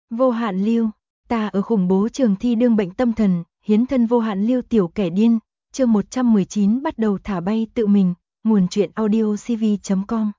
Vô hạn lưu, ta ở khủng bố trường thi đương bệnh tâm thần, hiến thân vô hạn lưu tiểu kẻ điên, chương 119 bắt đầu thả bay tự mình, nguồn truyện audiocv.com.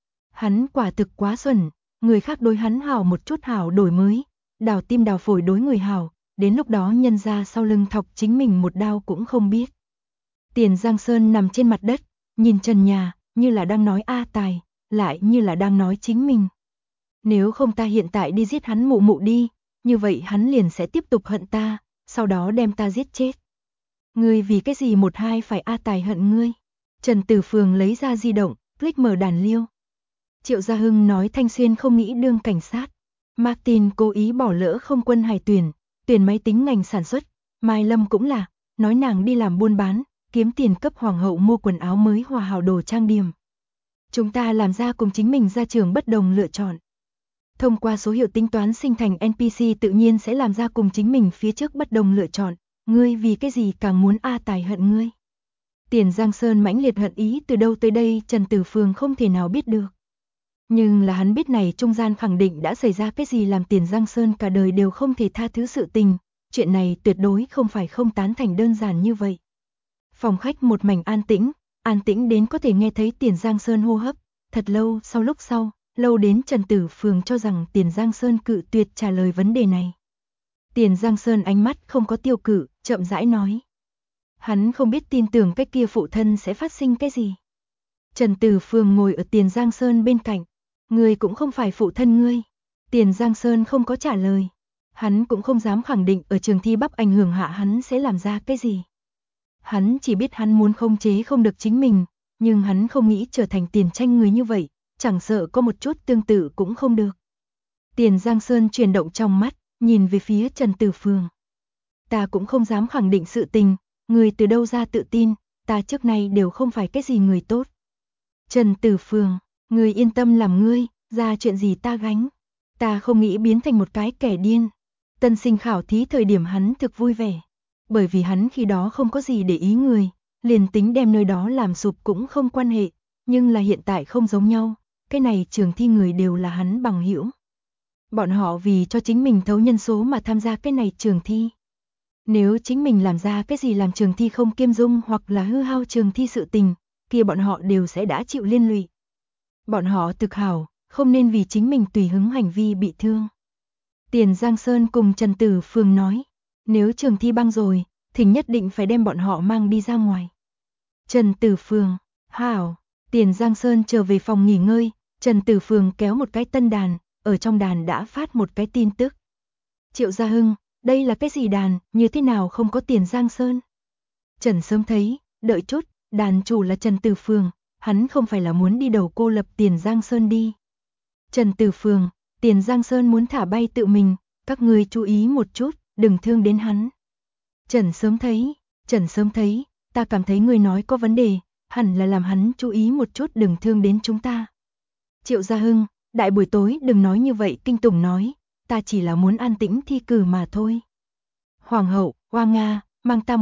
Hắn quả thực quá xuẩn, người khác đối hắn hảo một chút hảo đổi mới, đào tim đào phổi đối người hảo, đến lúc đó nhân ra sau lưng thọc chính mình một đao cũng không biết. Tiền Giang Sơn nằm trên mặt đất, nhìn trần nhà, như là đang nói A Tài, lại như là đang nói chính mình. Nếu không ta hiện tại đi giết hắn mụ mụ đi, như vậy hắn liền sẽ tiếp tục hận ta, sau đó đem ta giết chết. Ngươi vì cái gì một hai phải A Tài hận ngươi? Trần Tử Phường lấy ra di động, click mở đàn liêu. Triệu Gia Hưng nói Thanh Xuyên không nghĩ đương cảnh sát. Martin cố ý bỏ lỡ không quân hải tuyển máy tính ngành sản xuất. Mai Lâm cũng là, nói nàng đi làm buôn bán, kiếm tiền cấp hoàng hậu mua quần áo mới hòa hảo đồ trang điểm. Chúng ta làm ra cùng chính mình ra trường bất đồng lựa chọn. Thông qua số hiệu tính toán sinh thành NPC tự nhiên sẽ làm ra cùng chính mình phía trước bất đồng lựa chọn. Ngươi vì cái gì càng muốn A Tài hận ngươi? Tiền Giang Sơn mãnh liệt hận ý từ đâu tới đây Trần Tử Phường không thể nào biết được. Nhưng là hắn biết này trung gian khẳng định đã xảy ra cái gì làm Tiền Giang Sơn cả đời đều không thể tha thứ sự tình. Chuyện này tuyệt đối không phải không tán thành đơn giản như vậy. Phòng khách một mảnh an tĩnh đến có thể nghe thấy Tiền Giang Sơn hô hấp. Thật lâu sau, lâu đến Trần Tử Phường cho rằng Tiền Giang Sơn cự tuyệt trả lời vấn đề này. Tiền Giang Sơn ánh mắt không có tiêu cự, chậm rãi nói. Hắn không biết tin tưởng cái kia phụ thân sẽ phát sinh cái gì. Trần Tử Phường ngồi ở Tiền Giang Sơn bên cạnh. Ngươi cũng không phải phụ thân ngươi. Tiền Giang Sơn không có trả lời. Hắn cũng không dám khẳng định ở trường thi Bắc ảnh hưởng hạ hắn sẽ làm ra cái gì. Hắn chỉ biết hắn muốn khống chế không được chính mình, nhưng hắn không nghĩ trở thành Tiền Tranh người như vậy, chẳng sợ có một chút tương tự cũng không được. Tiền Giang Sơn chuyển động trong mắt, nhìn về phía Trần Tử Phường. Ta cũng không dám khẳng định sự tình, người từ đâu ra tự tin, ta trước nay đều không phải cái gì người tốt. Trần Tử Phường, người yên tâm làm ngươi, ra chuyện gì ta gánh. Ta không nghĩ biến thành một cái kẻ điên. Tân sinh khảo thí thời điểm hắn thực vui vẻ. Bởi vì hắn khi đó không có gì để ý người, liền tính đem nơi đó làm sụp cũng không quan hệ. Nhưng là hiện tại không giống nhau, cái này trường thi người đều là hắn bằng hữu. Bọn họ vì cho chính mình thấu nhân số mà tham gia cái này trường thi. Nếu chính mình làm ra cái gì làm trường thi không kiêm dung hoặc là hư hao trường thi sự tình, kia bọn họ đều sẽ đã chịu liên lụy. Bọn họ thực hảo, không nên vì chính mình tùy hứng hành vi bị thương. Tiền Giang Sơn cùng Trần Tử Phường nói, nếu trường thi băng rồi, thì nhất định phải đem bọn họ mang đi ra ngoài. Trần Tử Phường, hảo, Tiền Giang Sơn trở về phòng nghỉ ngơi, Trần Tử Phường kéo một cái tân đàn, ở trong đàn đã phát một cái tin tức. Triệu Gia Hưng, đây là cái gì đàn, như thế nào không có Tiền Giang Sơn? Trần sớm thấy, đợi chút, đàn chủ là Trần Tử Phường, hắn không phải là muốn đi đầu cô lập Tiền Giang Sơn đi. Trần Tử Phường, Tiền Giang Sơn muốn thả bay tự mình, các ngươi chú ý một chút, đừng thương đến hắn. Trần sớm thấy, ta cảm thấy người nói có vấn đề, hẳn là làm hắn chú ý một chút đừng thương đến chúng ta. Triệu Gia Hưng, đại buổi tối đừng nói như vậy kinh tủng nói, ta chỉ là muốn an tĩnh thi cử mà thôi. Hoàng hậu, Hoa Nga, mang ta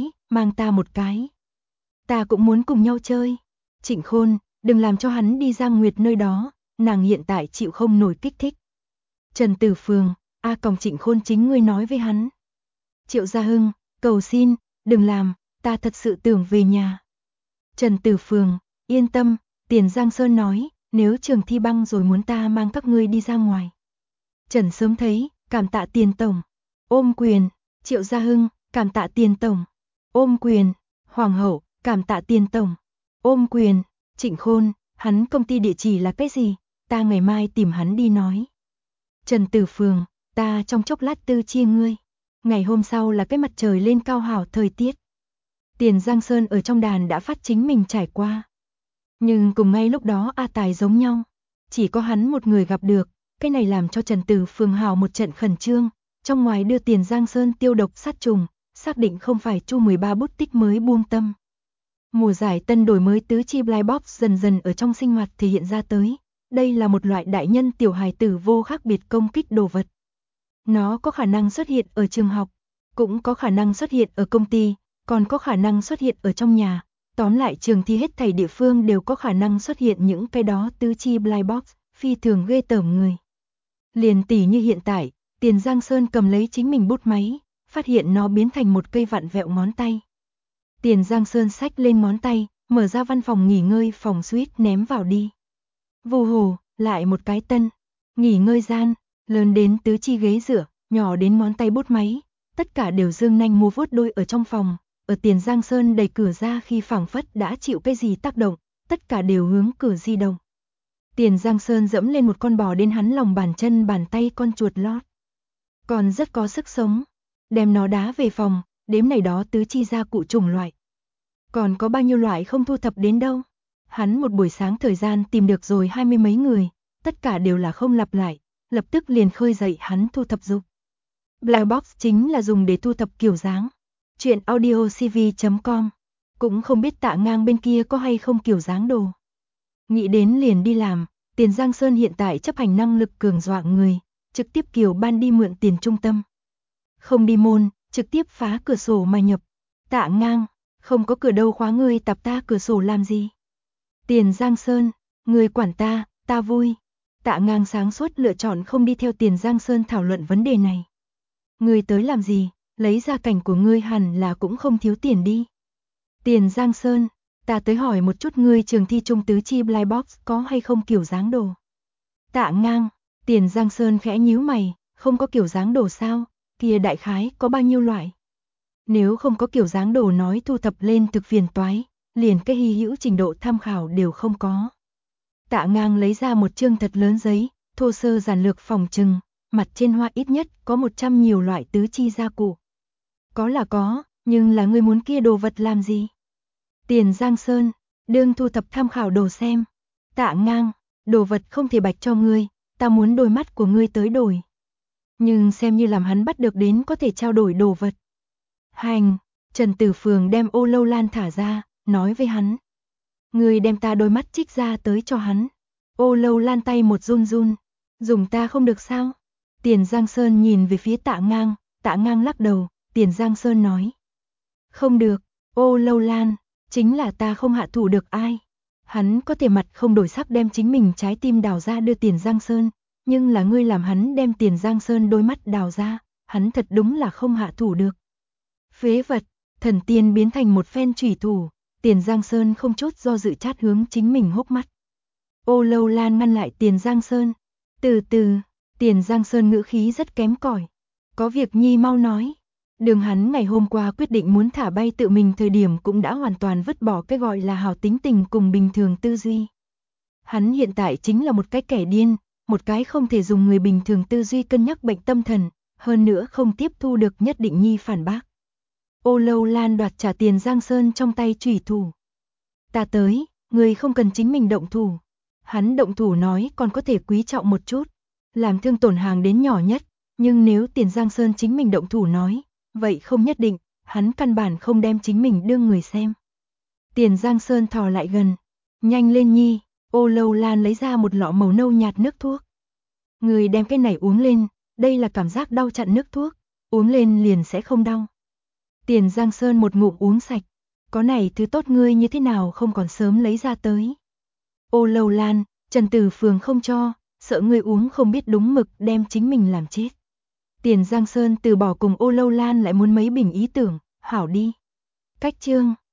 một cái. Ta cũng muốn cùng nhau chơi. Trịnh Khôn, đừng làm cho hắn đi Giang Nguyệt nơi đó, nàng hiện tại chịu không nổi kích thích. Trần Tử Phường, Trịnh Khôn chính ngươi nói với hắn. Triệu Gia Hưng, cầu xin, đừng làm, ta thật sự tưởng về nhà. Trần Tử Phường, yên tâm, Tiền Giang Sơn nói, nếu trường thi băng rồi muốn ta mang các ngươi đi ra ngoài. Trần sớm thấy, cảm tạ Tiền Tổng. Ôm quyền, Triệu Gia Hưng, cảm tạ Tiền Tổng. Ôm quyền, Hoàng hậu, cảm tạ Tiền Tổng. Ôm quyền, Trịnh Khôn, hắn công ty địa chỉ là cái gì? Ta ngày mai tìm hắn đi nói. Trần Tử Phường, ta trong chốc lát tư chia ngươi. Ngày hôm sau là cái mặt trời lên cao hảo thời tiết. Tiền Giang Sơn ở trong đàn đã phát chính mình trải qua. Nhưng cùng ngay lúc đó A Tài giống nhau. Chỉ có hắn một người gặp được, cái này làm cho Trần Tử Phường hào một trận khẩn trương. Trong ngoài đưa Tiền Giang Sơn tiêu độc sát trùng, xác định không phải Chu 13 bút tích mới buông tâm. Mùa giải tân đổi mới tứ chi Blind Box dần dần ở trong sinh hoạt thể hiện ra tới. Đây là một loại đại nhân tiểu hài tử vô khác biệt công kích đồ vật. Nó có khả năng xuất hiện ở trường học, cũng có khả năng xuất hiện ở công ty, còn có khả năng xuất hiện ở trong nhà. Tóm lại trường thi hết thảy địa phương đều có khả năng xuất hiện những cái đó tứ chi Blind Box, phi thường ghê tởm người. Liền tỷ như hiện tại, Tiền Giang Sơn cầm lấy chính mình bút máy, phát hiện nó biến thành một cây vặn vẹo ngón tay. Tiền Giang Sơn xách lên ngón tay, mở ra văn phòng nghỉ ngơi phòng suite ném vào đi. Vù hù, lại một cái tân. Nghỉ ngơi gian, lớn đến tứ chi ghế dựa, nhỏ đến ngón tay bút máy, tất cả đều dương nanh múa vuốt đôi ở trong phòng. Ở Tiền Giang Sơn đẩy cửa ra khi phảng phất đã chịu cái gì tác động, tất cả đều hướng cửa di động. Tiền Giang Sơn dẫm lên một con bò đến hắn lòng bàn chân bàn tay con chuột lót. Còn rất có sức sống, đem nó đá về phòng, đếm này đó tứ chi gia cụ chủng loại. Còn có bao nhiêu loại không thu thập đến đâu. Hắn một buổi sáng thời gian tìm được rồi 20 mấy người, tất cả đều là không lặp lại, lập tức liền khơi dậy hắn thu thập dục. Black Box chính là dùng để thu thập kiểu dáng. Chuyện audiocv.com. Cũng không biết Tạ Ngang bên kia có hay không kiểu dáng đồ. Nghĩ đến liền đi làm, Tiền Giang Sơn hiện tại chấp hành năng lực cường doạng người, trực tiếp kiểu ban đi mượn tiền trung tâm. Không đi môn, trực tiếp phá cửa sổ mà nhập. Tạ Ngang, không có cửa đâu khóa ngươi tập ta cửa sổ làm gì. Tiền Giang Sơn, ngươi quản ta, ta vui. Tạ Ngang sáng suốt lựa chọn không đi theo Tiền Giang Sơn thảo luận vấn đề này. Ngươi tới làm gì, lấy gia cảnh của ngươi hẳn là cũng không thiếu tiền đi. Tiền Giang Sơn, ta tới hỏi một chút ngươi trường thi trung tứ chi Black Box có hay không kiểu dáng đồ. Tạ Ngang, Tiền Giang Sơn khẽ nhíu mày, không có kiểu dáng đồ sao, kia đại khái có bao nhiêu loại. Nếu không có kiểu dáng đồ nói thu thập lên thực phiền toái, liền cái hy hữu trình độ tham khảo đều không có. Tạ Ngang lấy ra một chương thật lớn giấy, thô sơ giản lược phòng trừng, mặt trên hoa ít nhất có 100 nhiều loại tứ chi gia cụ. Có là có, nhưng là ngươi muốn kia đồ vật làm gì? Tiền Giang Sơn, đương thu thập tham khảo đồ xem. Tạ Ngang, đồ vật không thể bạch cho ngươi, ta muốn đôi mắt của ngươi tới đổi. Nhưng xem như làm hắn bắt được đến có thể trao đổi đồ vật. Hành, Trần Tử Phường đem Ô Lâu Lan thả ra, nói với hắn. Ngươi đem ta đôi mắt trích ra tới cho hắn. Ô Lâu Lan tay một run run, dùng ta không được sao? Tiền Giang Sơn nhìn về phía Tạ Ngang lắc đầu, Tiền Giang Sơn nói. Không được, Ô Lâu Lan, chính là ta không hạ thủ được ai. Hắn có thể mặt không đổi sắc đem chính mình trái tim đào ra đưa Tiền Giang Sơn, nhưng là ngươi làm hắn đem Tiền Giang Sơn đôi mắt đào ra, hắn thật đúng là không hạ thủ được. Phế vật, thần tiên biến thành một phen chủy thủ, Tiền Giang Sơn không chút do dự chát hướng chính mình hốc mắt. Ô Lâu Lan ngăn lại Tiền Giang Sơn. Từ từ, Tiền Giang Sơn ngữ khí rất kém cỏi. Có việc nhi mau nói. Đường hắn ngày hôm qua quyết định muốn thả bay tự mình thời điểm cũng đã hoàn toàn vứt bỏ cái gọi là hào tính tình cùng bình thường tư duy. Hắn hiện tại chính là một cái kẻ điên, một cái không thể dùng người bình thường tư duy cân nhắc bệnh tâm thần, hơn nữa không tiếp thu được nhất định nhi phản bác. Ô Lâu Lan đoạt trả Tiền Giang Sơn trong tay chủy thủ. Ta tới, người không cần chính mình động thủ. Hắn động thủ nói còn có thể quý trọng một chút, làm thương tổn hàng đến nhỏ nhất, nhưng nếu Tiền Giang Sơn chính mình động thủ nói, vậy không nhất định, hắn căn bản không đem chính mình đương người xem. Tiền Giang Sơn thò lại gần, nhanh lên nhi, Ô Lâu Lan lấy ra một lọ màu nâu nhạt nước thuốc. Người đem cái này uống lên, đây là cảm giác đau chặn nước thuốc, uống lên liền sẽ không đau. Tiền Giang Sơn một ngụm uống sạch, có này thứ tốt ngươi như thế nào không còn sớm lấy ra tới. Ô Lâu Lan, Trần Tử Phường không cho, sợ ngươi uống không biết đúng mực đem chính mình làm chết. Tiền Giang Sơn từ bỏ cùng Ô Lâu Lan lại muốn mấy bình ý tưởng, hảo đi. Cách chương